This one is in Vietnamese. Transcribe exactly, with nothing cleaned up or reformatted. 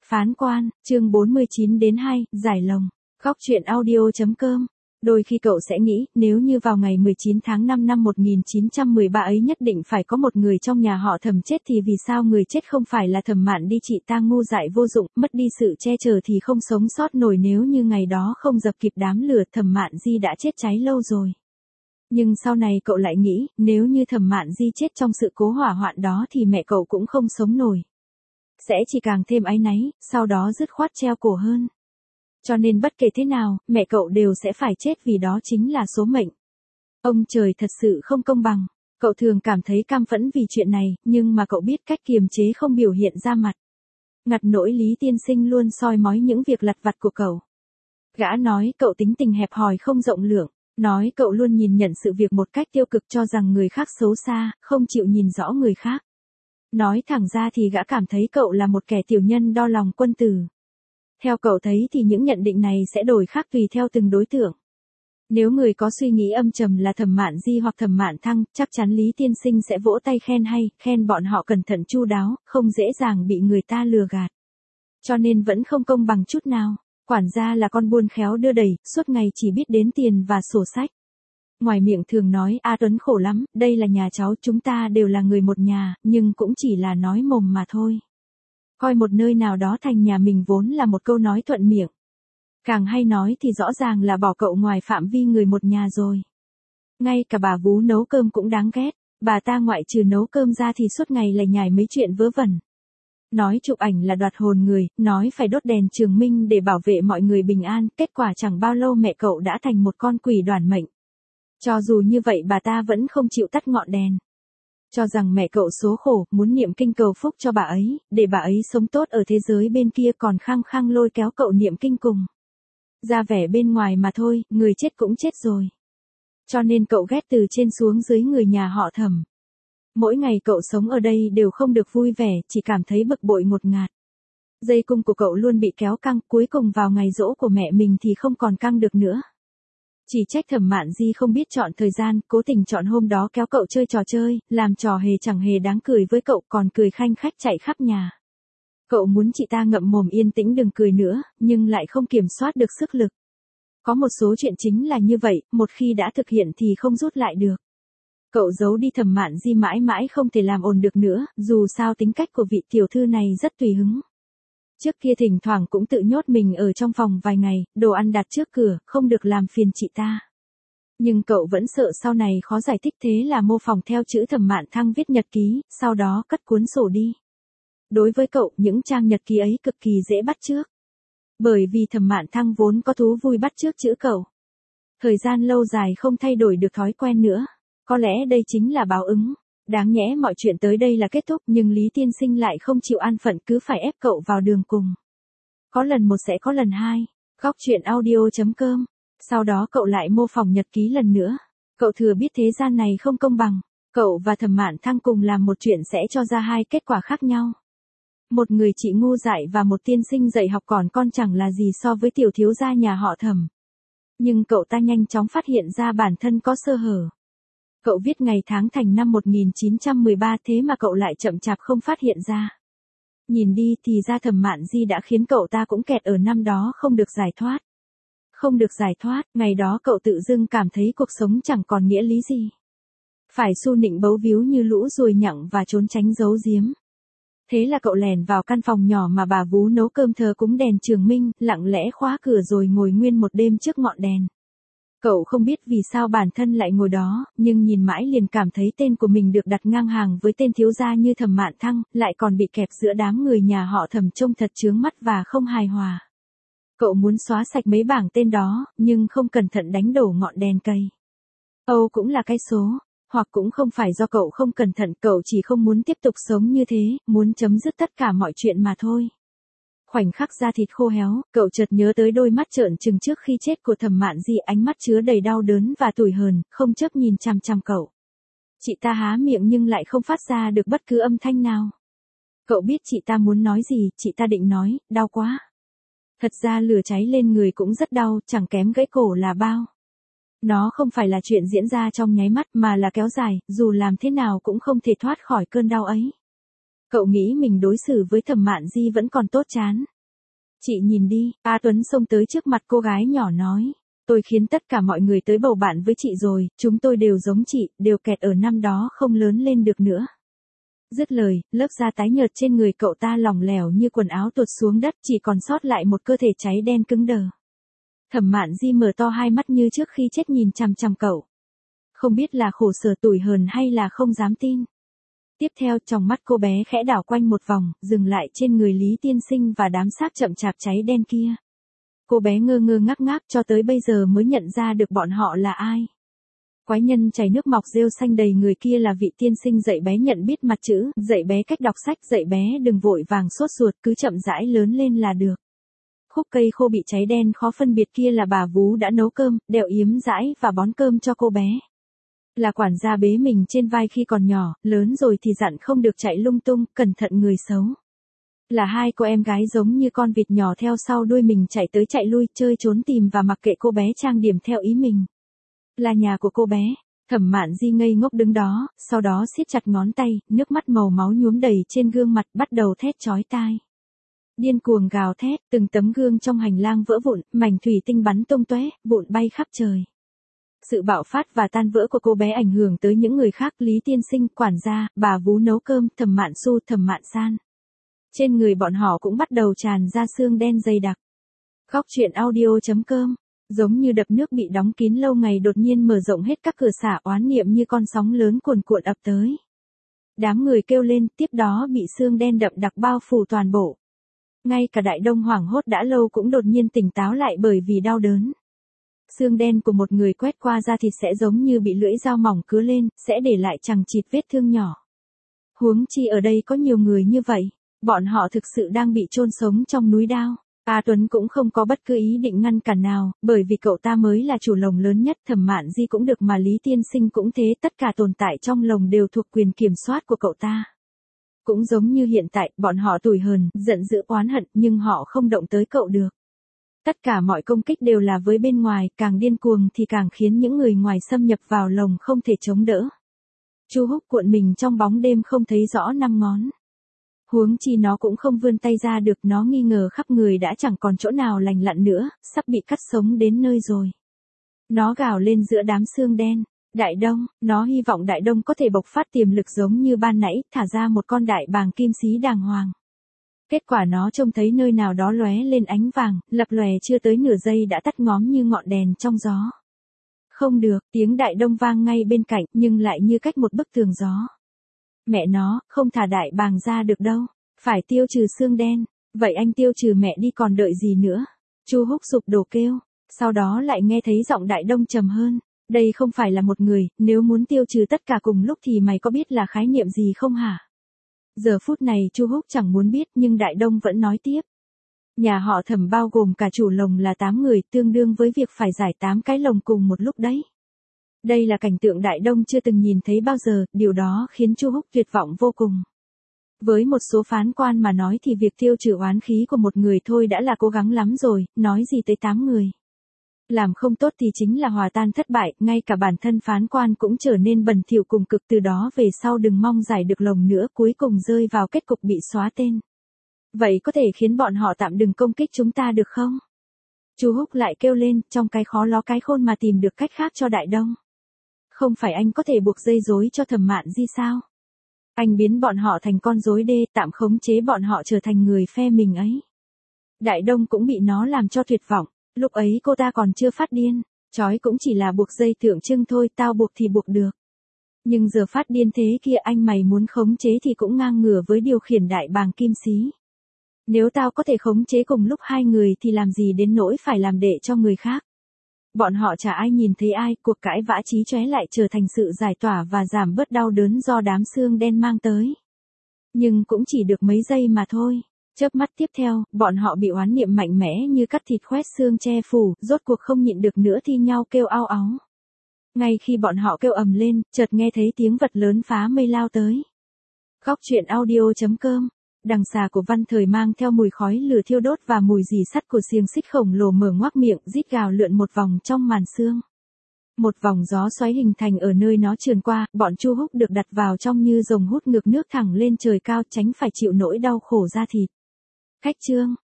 Phán quan, chương bốn mươi chín đến hai, giải lồng. Góc truyện audio.com. Đôi khi cậu sẽ nghĩ, nếu như vào ngày mười chín tháng năm năm một nghìn chín trăm mười ba ấy nhất định phải có một người trong nhà họ Thẩm chết thì vì sao người chết không phải là Thẩm Mạn đi, chị ta ngu dại vô dụng, mất đi sự che chở thì không sống sót nổi, nếu như ngày đó không dập kịp đám lửa Thẩm Mạn Di đã chết cháy lâu rồi. Nhưng sau này cậu lại nghĩ, nếu như Thẩm Mạn Di chết trong sự cố hỏa hoạn đó thì mẹ cậu cũng không sống nổi. Sẽ chỉ càng thêm áy náy, sau đó dứt khoát treo cổ hơn. Cho nên bất kể thế nào, mẹ cậu đều sẽ phải chết vì đó chính là số mệnh. Ông trời thật sự không công bằng. Cậu thường cảm thấy cam phẫn vì chuyện này, nhưng mà cậu biết cách kiềm chế không biểu hiện ra mặt. Ngặt nỗi Lý Tiên Sinh luôn soi mói những việc lặt vặt của cậu. Gã nói cậu tính tình hẹp hòi không rộng lượng, nói cậu luôn nhìn nhận sự việc một cách tiêu cực, cho rằng người khác xấu xa, không chịu nhìn rõ người khác. Nói thẳng ra thì gã cảm thấy cậu là một kẻ tiểu nhân đo lòng quân tử. Theo cậu thấy thì những nhận định này sẽ đổi khác tùy theo từng đối tượng. Nếu người có suy nghĩ âm trầm là Thẩm Mạn Di hoặc Thẩm Mạn Thăng, chắc chắn Lý Tiên Sinh sẽ vỗ tay khen hay, khen bọn họ cẩn thận chu đáo, không dễ dàng bị người ta lừa gạt. Cho nên vẫn không công bằng chút nào. Quản gia là con buôn khéo đưa đẩy, suốt ngày chỉ biết đến tiền và sổ sách. Ngoài miệng thường nói, A Tuấn khổ lắm, đây là nhà cháu, chúng ta đều là người một nhà, nhưng cũng chỉ là nói mồm mà thôi. Coi một nơi nào đó thành nhà mình vốn là một câu nói thuận miệng. Càng hay nói thì rõ ràng là bỏ cậu ngoài phạm vi người một nhà rồi. Ngay cả bà vú nấu cơm cũng đáng ghét, bà ta ngoại trừ nấu cơm ra thì suốt ngày lải nhải mấy chuyện vớ vẩn. Nói chụp ảnh là đoạt hồn người, nói phải đốt đèn trường minh để bảo vệ mọi người bình an, kết quả chẳng bao lâu mẹ cậu đã thành một con quỷ đoản mệnh. Cho dù như vậy bà ta vẫn không chịu tắt ngọn đèn. Cho rằng mẹ cậu số khổ, muốn niệm kinh cầu phúc cho bà ấy, để bà ấy sống tốt ở thế giới bên kia, còn khăng khăng lôi kéo cậu niệm kinh cùng. Ra vẻ bên ngoài mà thôi, người chết cũng chết rồi. Cho nên cậu ghét từ trên xuống dưới người nhà họ Thẩm. Mỗi ngày cậu sống ở đây đều không được vui vẻ, chỉ cảm thấy bực bội ngột ngạt. Dây cung của cậu luôn bị kéo căng, cuối cùng vào ngày giỗ của mẹ mình thì không còn căng được nữa. Chỉ trách Thẩm Mạn Di không biết chọn thời gian, cố tình chọn hôm đó kéo cậu chơi trò chơi, làm trò hề chẳng hề đáng cười với cậu, còn cười khanh khách chạy khắp nhà. Cậu muốn chị ta ngậm mồm yên tĩnh đừng cười nữa, nhưng lại không kiểm soát được sức lực. Có một số chuyện chính là như vậy, một khi đã thực hiện thì không rút lại được. Cậu giấu đi Thẩm Mạn Di mãi mãi không thể làm ổn được nữa, dù sao tính cách của vị tiểu thư này rất tùy hứng. Trước kia thỉnh thoảng cũng tự nhốt mình ở trong phòng vài ngày, đồ ăn đặt trước cửa, không được làm phiền chị ta. Nhưng cậu vẫn sợ sau này khó giải thích, thế là mô phỏng theo chữ Thẩm Mạn Thăng viết nhật ký, sau đó cất cuốn sổ đi. Đối với cậu, những trang nhật ký ấy cực kỳ dễ bắt chước. Bởi vì Thẩm Mạn Thăng vốn có thú vui bắt chước chữ cậu. Thời gian lâu dài không thay đổi được thói quen nữa. Có lẽ đây chính là báo ứng. Đáng nhẽ mọi chuyện tới đây là kết thúc, nhưng Lý Tiên Sinh lại không chịu an phận, cứ phải ép cậu vào đường cùng. Có lần một sẽ có lần hai. Góc truyện audio.com. Sau đó cậu lại mô phỏng nhật ký lần nữa. Cậu thừa biết thế gian này không công bằng. Cậu và Thẩm Mạn Thăng cùng làm một chuyện sẽ cho ra hai kết quả khác nhau. Một người chị ngu dại và một tiên sinh dạy học còn con chẳng là gì so với tiểu thiếu gia nhà họ Thẩm. Nhưng cậu ta nhanh chóng phát hiện ra bản thân có sơ hở. Cậu viết ngày tháng thành năm một nghìn chín trăm mười ba, thế mà cậu lại chậm chạp không phát hiện ra. Nhìn đi thì ra Thẩm Mạn Di đã khiến cậu ta cũng kẹt ở năm đó không được giải thoát. Không được giải thoát, ngày đó cậu tự dưng cảm thấy cuộc sống chẳng còn nghĩa lý gì. Phải su nịnh bấu víu như lũ ruồi nhặng và trốn tránh giấu giếm. Thế là cậu lèn vào căn phòng nhỏ mà bà vú nấu cơm thờ cúng đèn trường minh, lặng lẽ khóa cửa rồi ngồi nguyên một đêm trước ngọn đèn. Cậu không biết vì sao bản thân lại ngồi đó, nhưng nhìn mãi liền cảm thấy tên của mình được đặt ngang hàng với tên thiếu gia như Thẩm Mạn Thăng, lại còn bị kẹp giữa đám người nhà họ Thẩm trông thật chướng mắt và không hài hòa. Cậu muốn xóa sạch mấy bảng tên đó, nhưng không cẩn thận đánh đổ ngọn đèn cây. Âu cũng là cái số, hoặc cũng không phải do cậu không cẩn thận, cậu chỉ không muốn tiếp tục sống như thế, muốn chấm dứt tất cả mọi chuyện mà thôi. Khoảnh khắc da thịt khô héo, cậu chợt nhớ tới đôi mắt trợn trừng trước khi chết của Thẩm Mạn Di, ánh mắt chứa đầy đau đớn và tủi hờn, không chớp nhìn chằm chằm cậu. Chị ta há miệng nhưng lại không phát ra được bất cứ âm thanh nào. Cậu biết chị ta muốn nói gì, chị ta định nói, đau quá. Thật ra lửa cháy lên người cũng rất đau, chẳng kém gãy cổ là bao. Nó không phải là chuyện diễn ra trong nháy mắt mà là kéo dài, dù làm thế nào cũng không thể thoát khỏi cơn đau ấy. Cậu nghĩ mình đối xử với Thẩm Mạn Di vẫn còn tốt chán. Chị nhìn đi, A Tuấn xông tới trước mặt cô gái nhỏ nói. Tôi khiến tất cả mọi người tới bầu bạn với chị rồi, chúng tôi đều giống chị, đều kẹt ở năm đó không lớn lên được nữa. Dứt lời, lớp da tái nhợt trên người cậu ta lỏng lẻo như quần áo tuột xuống đất, chỉ còn sót lại một cơ thể cháy đen cứng đờ. Thẩm Mạn Di mở to hai mắt như trước khi chết nhìn chằm chằm cậu. Không biết là khổ sở tủi hờn hay là không dám tin. Tiếp theo, trong mắt cô bé khẽ đảo quanh một vòng, dừng lại trên người Lý Tiên Sinh và đám xác chậm chạp cháy đen kia. Cô bé ngơ ngơ ngác ngác cho tới bây giờ mới nhận ra được bọn họ là ai. Quái nhân chảy nước mọc rêu xanh đầy người kia là vị tiên sinh dạy bé nhận biết mặt chữ, dạy bé cách đọc sách, dạy bé đừng vội vàng sốt ruột, cứ chậm rãi lớn lên là được. Khúc cây khô bị cháy đen khó phân biệt kia là bà vú đã nấu cơm, đẽo yếm dãi và bón cơm cho cô bé. Là quản gia bế mình trên vai khi còn nhỏ, lớn rồi thì dặn không được chạy lung tung, cẩn thận người xấu. Là hai cô em gái giống như con vịt nhỏ theo sau đuôi mình chạy tới chạy lui, chơi trốn tìm và mặc kệ cô bé trang điểm theo ý mình. Là nhà của cô bé. Thẩm Mạn Di ngây ngốc đứng đó, sau đó siết chặt ngón tay, nước mắt màu máu nhuốm đầy trên gương mặt, bắt đầu thét chói tai. Điên cuồng gào thét, từng tấm gương trong hành lang vỡ vụn, mảnh thủy tinh bắn tung tóe, vụn bay khắp trời. Sự bạo phát và tan vỡ của cô bé ảnh hưởng tới những người khác, Lý Tiên Sinh, quản gia, bà vú nấu cơm, Thẩm Mạn Xu, Thẩm Mạn San. Trên người bọn họ cũng bắt đầu tràn ra xương đen dày đặc. Góc truyện audio chấm com. Giống như đập nước bị đóng kín lâu ngày đột nhiên mở rộng hết các cửa xả, oán niệm như con sóng lớn cuồn cuộn ập tới. Đám người kêu lên, tiếp đó bị xương đen đậm đặc bao phủ toàn bộ. Ngay cả Đại Đông hoảng hốt đã lâu cũng đột nhiên tỉnh táo lại bởi vì đau đớn. Xương đen của một người quét qua da thịt sẽ giống như bị lưỡi dao mỏng cứa lên, sẽ để lại chằng chịt vết thương nhỏ. Huống chi ở đây có nhiều người như vậy, bọn họ thực sự đang bị chôn sống trong núi đao. A Tuấn cũng không có bất cứ ý định ngăn cản nào, bởi vì cậu ta mới là chủ lồng lớn nhất, Thẩm Mạn Di cũng được mà Lý Tiên Sinh cũng thế, tất cả tồn tại trong lồng đều thuộc quyền kiểm soát của cậu ta. Cũng giống như hiện tại, bọn họ tủi hờn, giận dữ oán hận, nhưng họ không động tới cậu được. Tất cả mọi công kích đều là với bên ngoài, càng điên cuồng thì càng khiến những người ngoài xâm nhập vào lồng không thể chống đỡ. Chu Húc cuộn mình trong bóng đêm không thấy rõ năm ngón. Huống chi nó cũng không vươn tay ra được, nó nghi ngờ khắp người đã chẳng còn chỗ nào lành lặn nữa, sắp bị cắt sống đến nơi rồi. Nó gào lên giữa đám xương đen. Đại Đông, nó hy vọng Đại Đông có thể bộc phát tiềm lực giống như ban nãy, thả ra một con đại bàng kim xí đàng hoàng. Kết quả nó trông thấy nơi nào đó lóe lên ánh vàng, lập lòe chưa tới nửa giây đã tắt ngóm như ngọn đèn trong gió. Không được, tiếng Đại Đông vang ngay bên cạnh, nhưng lại như cách một bức tường gió. Mẹ nó, không thả đại bàng ra được đâu, phải tiêu trừ xương đen, vậy anh tiêu trừ mẹ đi còn đợi gì nữa. Chu Húc sụp đổ kêu, sau đó lại nghe thấy giọng Đại Đông trầm hơn, đây không phải là một người, nếu muốn tiêu trừ tất cả cùng lúc thì mày có biết là khái niệm gì không hả? Giờ phút này Chu Húc chẳng muốn biết nhưng Đại Đông vẫn nói tiếp. Nhà họ Thẩm bao gồm cả chủ lồng là tám người, tương đương với việc phải giải tám cái lồng cùng một lúc đấy. Đây là cảnh tượng Đại Đông chưa từng nhìn thấy bao giờ, điều đó khiến Chu Húc tuyệt vọng vô cùng. Với một số phán quan mà nói thì việc tiêu trừ oán khí của một người thôi đã là cố gắng lắm rồi, nói gì tới tám người. Làm không tốt thì chính là hòa tan thất bại, ngay cả bản thân phán quan cũng trở nên bẩn thỉu cùng cực, từ đó về sau đừng mong giải được lồng nữa, cuối cùng rơi vào kết cục bị xóa tên. Vậy có thể khiến bọn họ tạm đừng công kích chúng ta được không? Chu Húc lại kêu lên, trong cái khó ló cái khôn mà tìm được cách khác cho Đại Đông. Không phải anh có thể buộc dây rối cho Thẩm Mạn Di sao? Anh biến bọn họ thành con rối đê, tạm khống chế bọn họ trở thành người phe mình ấy. Đại Đông cũng bị nó làm cho tuyệt vọng, lúc ấy cô ta còn chưa phát điên, trói cũng chỉ là buộc dây tượng trưng thôi, tao buộc thì buộc được. Nhưng giờ phát điên thế kia, anh mày muốn khống chế thì cũng ngang ngửa với điều khiển đại bàng kim xí. Nếu tao có thể khống chế cùng lúc hai người thì làm gì đến nỗi phải làm đệ cho người khác. Bọn họ chả ai nhìn thấy ai, cuộc cãi vã chí chóe lại trở thành sự giải tỏa và giảm bớt đau đớn do đám xương đen mang tới. Nhưng cũng chỉ được mấy giây mà thôi. Chớp mắt tiếp theo, bọn họ bị oán niệm mạnh mẽ như cắt thịt khoét xương che phủ, rốt cuộc không nhịn được nữa thi nhau kêu ao áo. Ngay khi bọn họ kêu ầm lên, chợt nghe thấy tiếng vật lớn phá mây lao tới. Góc truyện audio chấm com. Đằng xà của Văn Thời mang theo mùi khói lửa thiêu đốt và mùi rỉ sắt của xiềng xích khổng lồ mở ngoác miệng, rít gào lượn một vòng trong màn sương. Một vòng gió xoáy hình thành ở nơi nó trườn qua, bọn Chu Húc được đặt vào trong như rồng hút ngược nước thẳng lên trời cao, tránh phải chịu nỗi đau khổ da thịt. Khách chương